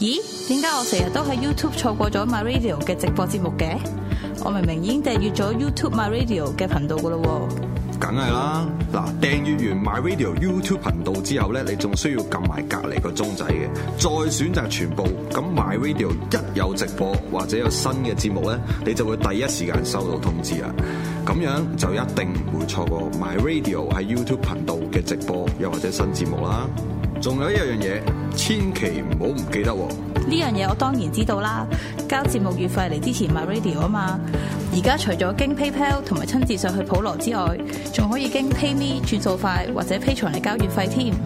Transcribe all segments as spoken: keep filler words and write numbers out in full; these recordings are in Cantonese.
咦？點解我成日都喺 YouTube 錯過咗 My Radio 嘅直播節目嘅？我明明已經訂閱咗 YouTube My Radio 嘅頻道噶咯喎。 梗係啦，嗱，訂閱完 My Radio YouTube 頻道之後咧，你仲需要撳埋隔離個鐘仔嘅，再選擇全部。咁 My Radio 一有直播或者有新嘅節目咧，你就會第一時間收到通知啦。咁樣就一定唔會錯過 My Radio 喺 YouTube 頻道嘅直播又或者新節目啦。仲有一樣嘢，千祈唔好唔記得喎。 呢樣嘢我當然知道啦，交節目月費嚟支持 My Radio 啊嘛。而家除咗經 PayPal 同埋親自上去普羅之外，仲可以經 PayMe 轉數快或者 Patreon嚟交月費添。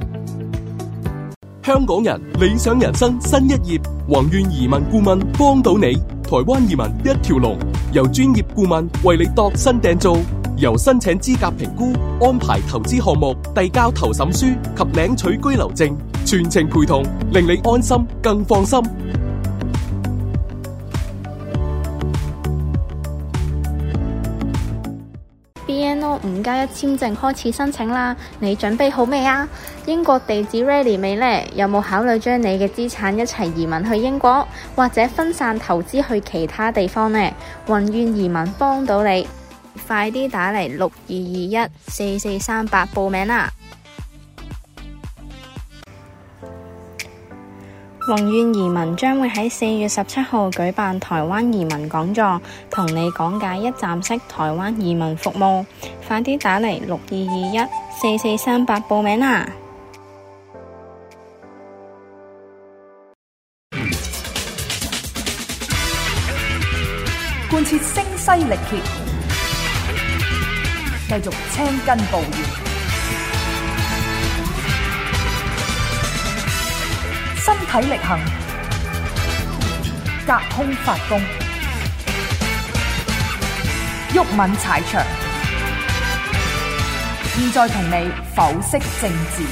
香港人理想人生新一頁，宏願移民顧問幫到你，台灣移民一條龍，由專業顧問為你度身訂造，由申請資格評估、安排投資項目、遞交投審書及領取居留證，全程陪同，令你安心更放心。 B N O 五加一簽證開始申請啦，你準備好未啊？英國地址 ready 未呢？有冇考慮將你嘅資產一齊移民去英國，或者分散投資去其他地方呢？宏願移民幫到你，快啲打嚟六二二一四四三八報名啦！宏願移民將會喺四月十七號舉辦台灣移民講座，同你講解一站式台灣移民服務。快啲打嚟六二二一四四三八報名啦！ 貫徹聲嘶力竭，繼續青筋暴現，身體力行，隔空發功，毓民踩場。現在同你剖析政治。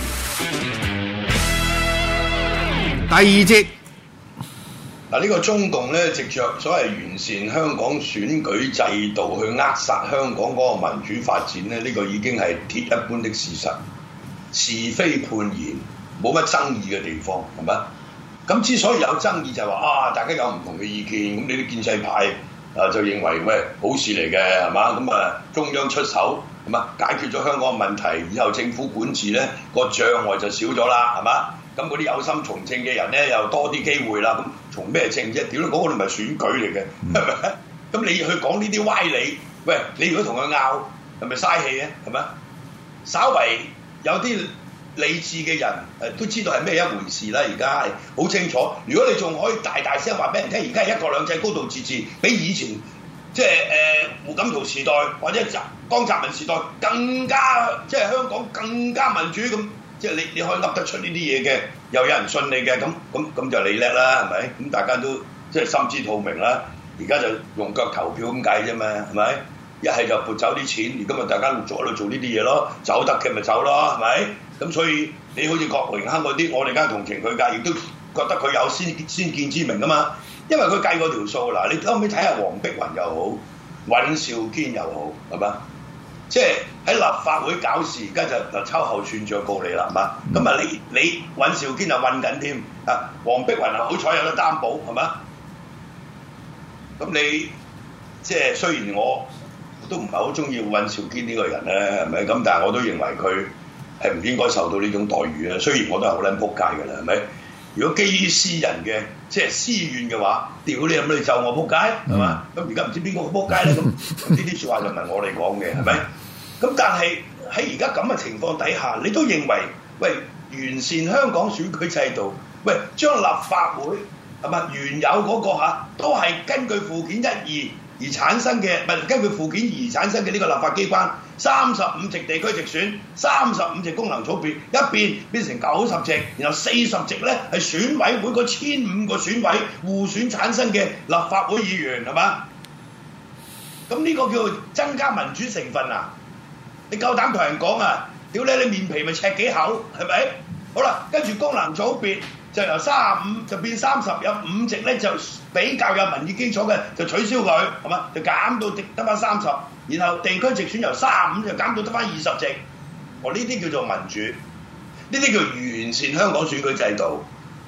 第二節嗱，呢個中共咧，藉着所謂完善香港選舉制度去扼殺香港嗰個民主發展咧，呢、這個已經係鐵一般的事實，是非判然，冇乜爭議嘅地方，係咪？咁之所以有爭議就係話啊，大家有唔同嘅意見，咁你啲建制派啊就認為喂好事嚟嘅，係嘛？咁啊中央出手，係嘛，解決咗香港嘅問題，以後政府管治咧個障礙就少咗啦，係嘛？咁嗰啲有心從政嘅人咧又多啲機會啦。咁從咩政啫？屌你嗰個唔係選舉嚟嘅，係咪？咁你去講呢啲歪理，喂，你如果同佢拗，係咪嘥氣啊？係咪？稍為有啲理智嘅人誒都知道係咩一回事啦，而家係好清楚。如果你仲可以大大聲話俾人聽，而家係一國兩制高度自治，比以前即係誒、呃、胡錦濤時代或者江澤民時代更加即係香港更加民主咁，即係你你可以噏得出呢啲嘢嘅，又有人信你嘅，咁咁咁就你叻啦，係咪？咁大家都即係心知肚明啦。而家就用腳投票咁計啫嘛，係咪？一係就撥走啲錢，而家咪大家陸續喺度做呢啲嘢咯，走得嘅咪走咯，係咪？咁所以你好似郭榮鏗嗰啲，我哋梗係同情佢㗎，亦都覺得佢有先先見之明啊嘛。因為佢計過條數嗱，你後尾睇下黃碧雲又好，尹兆堅又好，係嘛？即係喺立法會搞事，而家就就秋後算賬告你啦，係嘛？咁啊、嗯，你你尹兆堅就韞緊添啊，黃碧雲啊好彩有得擔保，係嘛？咁你即係雖然我都唔係好中意尹兆堅呢個人咧，係咪？咁但係我都認為佢係唔應該受到呢種待遇啊！雖然我都係好撚仆街㗎啦，係咪？如果基於私人嘅即係私怨嘅話，屌你有咩就我仆街係嘛？咁而家唔知邊個仆街咧？咁呢啲説話就唔係我哋講嘅，係咪？咁但係喺而家咁嘅情況底下，你都認為喂完善香港選舉制度，喂將立法會係咪原有嗰、那個嚇都係根據附件一二而產生嘅，唔係根據附件二而產生嘅呢個立法機關，三十五席地區直選，三十五席功能組別，一變變成九十席，然後四十席咧係選委會嗰千五個選委互選產生嘅立法會議員，係嘛？咁呢個叫做增加民主成分啊！你夠膽同人講啊？屌你！你面皮咪赤幾口，係咪？好啦，跟住功能組別就由三十五就變三十，有五席咧就比較有民意基礎嘅就取消佢，係嘛？就減到得翻三十，然後地區直選由三十五就減到得翻二十席。我呢啲叫做民主，呢啲叫完善香港選舉制度。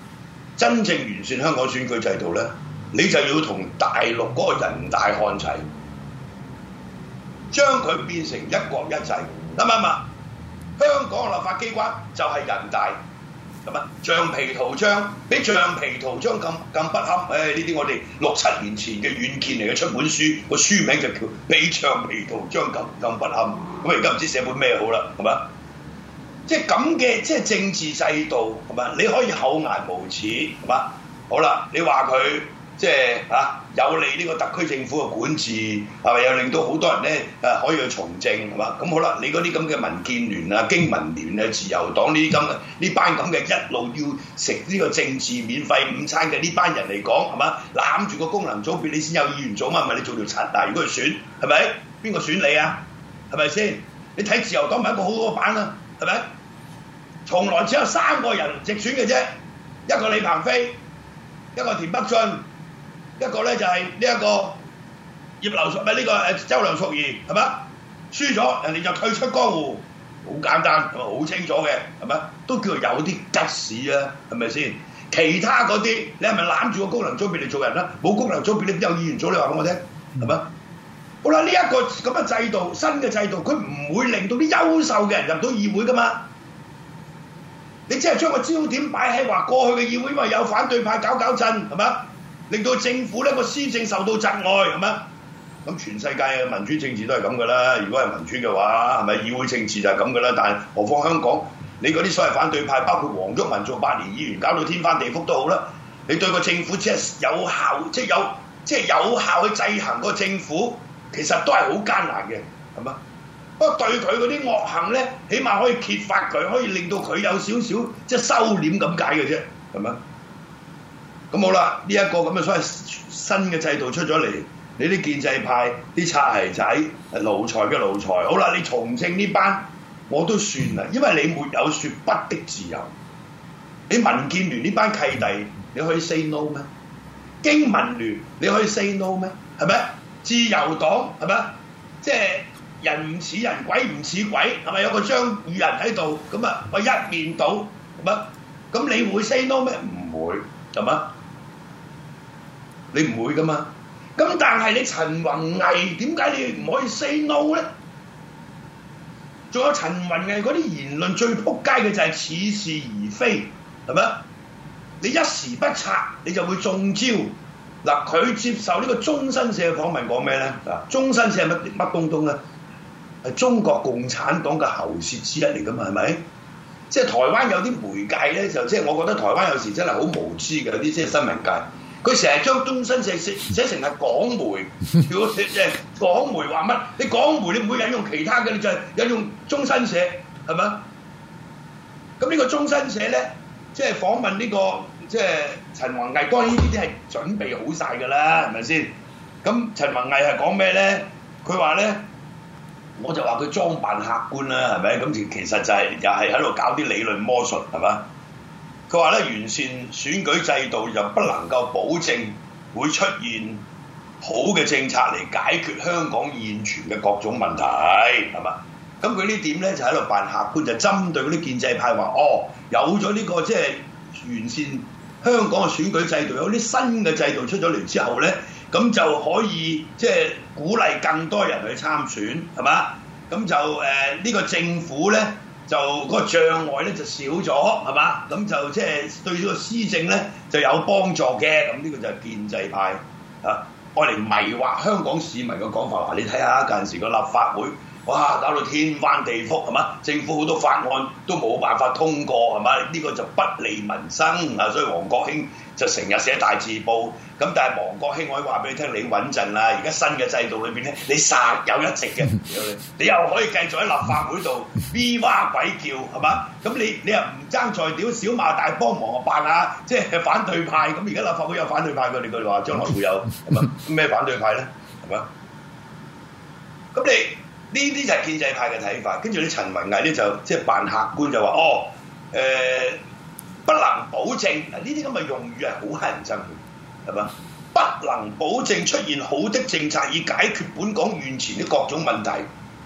真正完善香港選舉制度咧，你就要同大陸嗰個人大看齊，將佢變成一國一制，啱唔啱啊？香港嘅立法機關就係人大，咁啊橡皮圖章，比橡皮圖章咁咁不堪。誒呢啲我哋六七年前嘅遠見嚟嘅，出本書，個書名就叫比橡皮圖章咁咁不堪。咁而家唔知寫本咩好啦，係嘛？即係咁嘅，即係政治制度，係嘛？你可以厚顏無恥，係嘛？好啦，你話佢即係啊有利呢個特區政府嘅管治，係咪又令到好多人咧誒可以去從政，係嘛？咁好啦，你嗰啲咁嘅民建聯啊、經民聯啊、自由黨呢啲咁嘅呢班咁嘅一路要食呢個政治免費午餐嘅呢班人嚟講，係嘛？攬住個功能組別你先有議員組嘛，唔係你做條柒啊！如果去選，係咪？邊個選你啊？係咪先？你睇自由黨咪一個好好嘅版啊？係咪？從來只有三個人直選嘅啫，一個李鵬飛，一個田北俊，一個咧就係呢一個葉劉淑，唔係呢個誒周梁淑怡，係咪？輸咗人哋就退出江湖，好簡單，係咪好清楚嘅？係咪？都叫做有啲吉士啊，係咪先？其他嗰啲你係咪攬住個功能組別嚟做人啊？冇功能組別你邊有議員組？你話俾我聽，係咪？好啦，呢一個咁嘅制度，新嘅制度，佢唔會令到啲優秀嘅人入到議會噶嘛？你只係將個焦點擺喺話過去嘅議會因為有反對派搞搞震，係咪？令到政府呢個施政受到窒礙，係咪？咁全世界嘅民主政治都係咁噶啦。如果係民主嘅話，係咪議會政治就係咁噶啦？但係何況香港，你嗰啲所謂反對派，包括黃毓民做八年議員，搞到天翻地覆都好啦。你對個政府只係有效，即係有即係有效去制衡個政府，其實都係好艱難嘅，係嘛？不過對佢嗰啲惡行咧，起碼可以揭發佢，可以令到佢有少少即係收斂咁解嘅啫，係咪？咁好啦，呢、這、一個咁嘅所謂新嘅制度出咗嚟，你啲建制派啲擦鞋仔、奴才嘅奴才，好啦，你從政呢班我都算啦，因為你沒有説不的自由。你民建聯呢班契弟，你可以 say no 咩？經民聯你可以 say no 咩？係咪？自由黨係咪？即係。人唔似人，鬼唔似鬼，係咪有個張宇人喺度？咁啊，我一面倒，係咪？咁你會 say no 咩？唔會，係嘛？你唔會噶嘛？咁但係你陳弘毅點解你唔可以 say no 咧？仲有陳弘毅嗰啲言論最撲街嘅就係似是而非，係咪？你一時不察，你就會中招。嗱，佢接受呢個中新社嘅訪問講咩咧？啊，中新社係乜乜東東咧？係中國共產黨嘅喉舌之一嚟㗎嘛，係咪？即係台灣有啲媒介咧，就即係我覺得台灣有時真係好無知嘅，有啲即係新聞界，佢成日將中新社寫寫成係港媒，如果即係港媒話乜，你港媒你唔會引用其他嘅，你就係引用中新社，係咪？咁呢個中新社咧，即係訪問呢個即係陳弘毅，當然呢啲係準備好晒㗎啦，係咪先？咁陳弘毅係講咩咧？佢話咧。我就話佢裝扮客觀啦，係咪？咁其其實就係又係喺度搞啲理論魔術，係嘛？佢話咧，完善選舉制度又不能夠保證會出現好嘅政策嚟解決香港現存嘅各種問題，係嘛？咁佢呢點咧就喺度扮客觀，就針對嗰啲建制派話：哦，有咗呢個即係完善香港嘅選舉制度，有啲新嘅制度出咗嚟之後咧。咁就可以即係鼓勵更多人去參選，係嘛？咁就誒呢、呃呢個政府咧，就嗰個障礙咧就少咗，係嘛？咁就即係對呢個施政咧就有幫助嘅。咁呢個就係建制派啊，愛嚟迷惑香港市民嘅講法。話你睇下近時個立法會，哇搞到天翻地覆，係嘛？政府好多法案都冇辦法通過，係嘛？呢、呢個就不利民生啊！所以王國興就成日寫大字報。咁但係王國興，我可以話俾你聽，你穩陣啦！而家新嘅制度裏邊咧，你實有一席嘅，你又可以繼續喺立法會度 V 哇鬼叫，係嘛？咁你你又唔爭在屌小馬大幫忙辦下，即係反對派。咁而家立法會有反對派，佢哋佢哋話將來會有，係嘛？咩反對派咧？係嘛？咁你呢啲就係建制派嘅睇法。跟住你陳弘毅咧就即係扮客觀，就話哦誒、呃、不能保證嗱，呢啲咁嘅用語係好乞人憎嘅。係嘛？不能保證出現好的政策以解決本港現前的各種問題。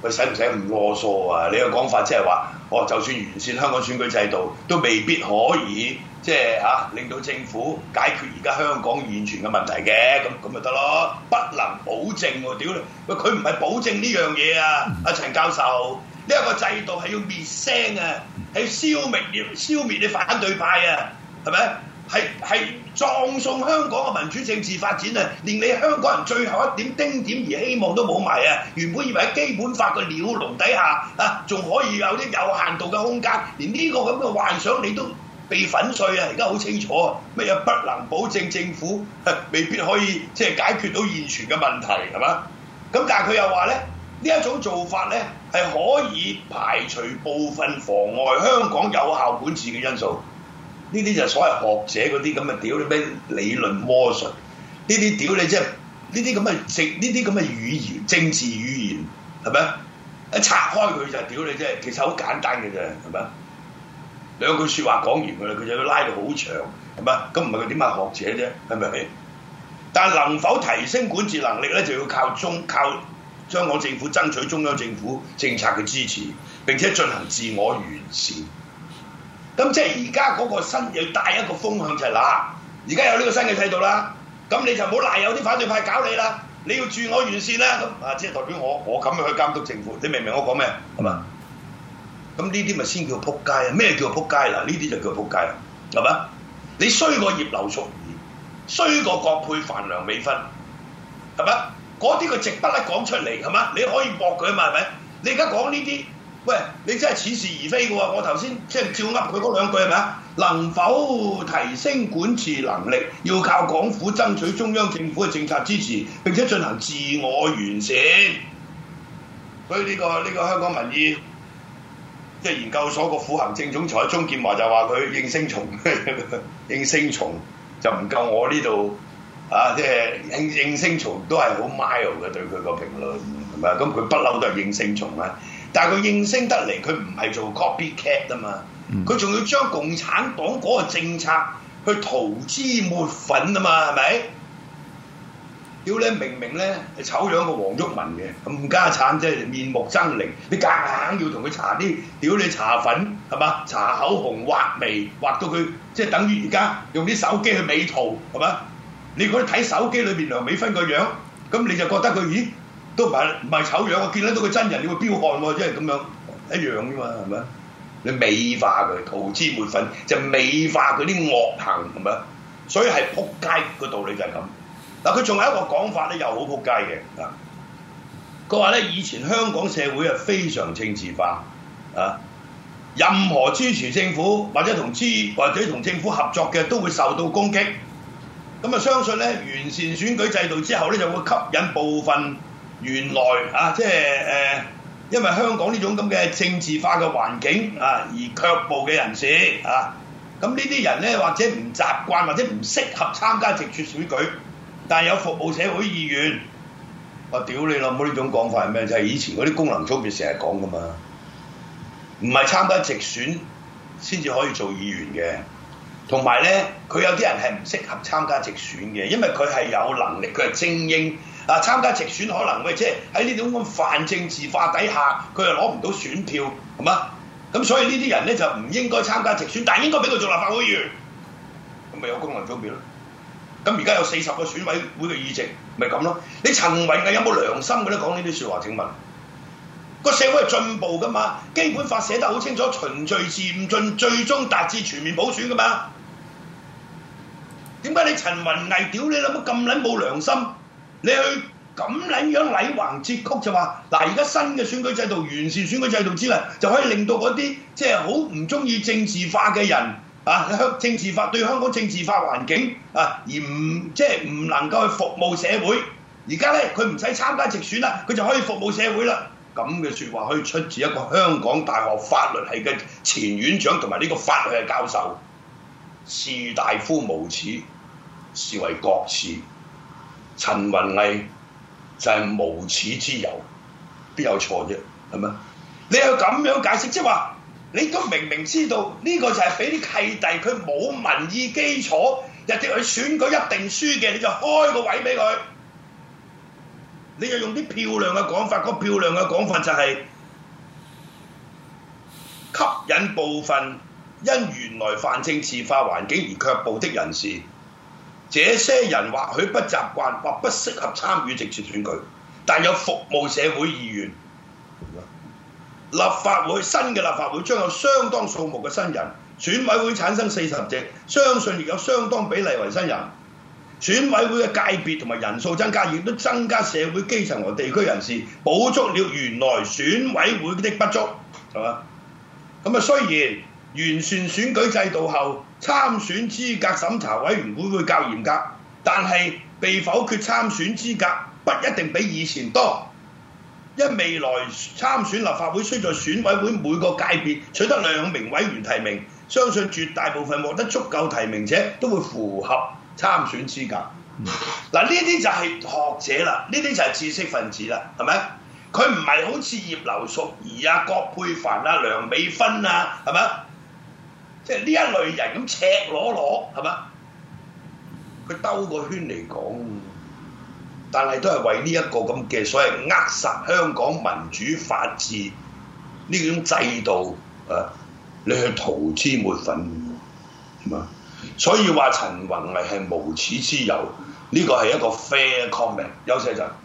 喂，使唔使咁囉嗦啊？你個講法即係話，哦，就算完善香港選舉制度，都未必可以即係嚇令到政府解決而家香港現存嘅問題嘅，咁咁咪得咯？不能保證喎，屌你！喂，佢唔係保證呢樣嘢啊，阿陳教授，呢一個制度係要滅聲啊，係消滅你消滅你反對派啊，係咪？係係葬送香港嘅民主政治發展啊！連你香港人最後一點丁點而希望都冇埋啊！原本以為喺基本法嘅鳥籠底下啊，仲可以有啲有限度嘅空間，連呢個咁嘅幻想你都被粉碎啊！而家好清楚啊，乜嘢不能保證政府、啊、未必可以即係解決到現存嘅問題係嘛？咁但係佢又話咧，呢一種做法咧係可以排除部分妨礙香港有效管治嘅因素。呢啲就係所謂學者嗰啲咁嘅屌你咩理論魔術，呢啲屌你即係呢啲咁嘅政呢啲咁嘅語言政治語言係咪？一拆開佢就屌你即係，其實好簡單嘅啫係咪？兩句説話講完㗎啦，佢就要拉到好長係咪？咁唔係佢點係學者啫係咪？但係能否提升管治能力咧，就要靠中靠香港政府爭取中央政府政策嘅支持，並且進行自我完善。咁即係而家嗰個新要帶一個風向就係、是、嗱，而家有呢個新嘅制度啦，咁你就唔好賴有啲反對派搞你啦，你要自我完善啦，咁啊即係代表我我咁樣去監督政府，你明唔明我講咩？係嘛？咁呢啲咪先叫撲街啊？咩叫撲街嗱？呢啲就叫撲街啦，係嘛？你衰過葉劉淑儀，衰過葛珮帆梁美芬，係咪？嗰啲佢直不甩講出嚟係嘛？你可以駁佢啊嘛係咪？你而家講呢啲？喂，你真係似是而非嘅喎！我頭先即係照噏佢嗰兩句係咪啊？能否提升管治能力，要靠港府爭取中央政府嘅政策支持，並且進行自我完善。所以呢、呢個呢、呢個香港民意即係研究所個副行政總裁鍾建華就話佢應聲蟲，應聲蟲就唔夠我呢度啊！即係應應聲蟲都係好 mild 嘅對佢個評論係咪啊？咁佢不嬲都係應聲蟲啦。但係佢應聲得嚟，佢唔係做 copycat 啊嘛，佢仲、嗯、要將共產黨嗰個政策去塗脂抹粉啊嘛，係咪？屌你明明咧係醜樣個黃毓民嘅，冚家產即係面目猙獰，你夾硬要同佢搽啲屌你搽粉係嘛？搽口紅畫眉，畫到佢即係等於而家用啲手機去美圖係嘛？你如果睇手機裏邊梁美芬個樣，咁你就覺得佢咦？都唔係唔係醜樣，我見得到佢真人，你會飆汗喎，即係咁樣一樣啫嘛，係咪？你美化佢，塗脂抹粉，就美化佢啲惡行，係咪？所以係撲街個道理就係咁。嗱，佢仲有一個講法咧，又好撲街嘅啊！佢話咧，以前香港社會係非常政治化啊，任何支持政府或者同支或者同政府合作嘅都會受到攻擊。咁啊，相信咧完善選舉制度之後咧，就會吸引部分原來啊，即係誒、呃，因為香港呢種咁嘅政治化嘅環境啊，而卻步嘅人士啊，咁呢啲人咧，或者唔習慣或者唔適合參加直選選舉，但係有服務社會意願。我屌你老母！呢種講法係咩？就係、是、以前嗰啲功能組別成日講噶嘛，唔係參加直選先至可以做議員嘅。同埋咧，佢有啲人係唔適合參加直選嘅，因為佢係有能力，佢係精英。啊！參加直選可能喂，即係喺呢種咁泛政治化底下，佢又攞唔到選票，係嘛？咁所以呢啲人咧就唔應該參加直選，但係應該俾佢做立法會議員，咁咪有功能組別咯。咁而家有四十個選委會嘅議席，咪咁咯？你陳雲毅有冇良心嘅咧？講呢啲説話？請問個社會係進步噶嘛？基本法寫得好清楚，循序漸進，最終達至全面普選噶嘛？點解你陳雲毅屌你老母咁撚冇良心？你去咁撚樣禮橫節曲就話嗱，而家新嘅選舉制度，完善選舉制度之後，就可以令到嗰啲即係好唔中意政治化嘅人啊，香政治化對香港政治化環境啊，而唔即係唔能夠去服務社會。而家咧佢唔使參加直選啦，佢就可以服務社會啦。咁嘅説話可以出自一個香港大學法律系嘅前院長同埋呢個法律系教授，士大夫無恥，是為國恥。陳雲毅就係無恥之尤，邊有錯啫？係咪？你又咁樣解釋，即係話你都明明知道呢、這個就係俾啲契弟，佢冇民意基礎，日日去選舉一定輸嘅，你就開個位俾佢。 你又用啲漂亮嘅講法，嗰、那個、漂亮嘅講法就係吸引部分因原來泛政治化環境而卻步的人士，這些人或許不習慣或不適合參與直接選舉，但有服務社會意願。立法會新嘅立法會將有相當數目嘅新人，選委會產生四十席，相信亦有相當比例為新人。選委會嘅界別同埋人數增加，亦都增加社會基層和地區人士，補足了原來選委會的不足，係嘛？咁啊，雖然完善選舉制度後，參選資格審查委員會會較嚴格，但係被否決參選資格不一定比以前多。因未來參選立法會需在選委會每個界別取得兩名委員提名，相信絕大部分獲得足夠提名者都會符合參選資格。嗱，呢啲就係學者啦，呢啲就係知識分子啦，係咪？佢唔係好似葉劉淑儀啊、葛珮帆啊、梁美芬啊，係咪？即係呢一類人咁赤裸裸，係咪？佢兜個圈嚟講。但係都係為呢一個咁嘅所謂扼殺香港民主法治呢種制度啊，你去塗脂抹粉，係嘛？所以話陳弘毅係無恥之有，呢個係一個 fair comment。休息一陣。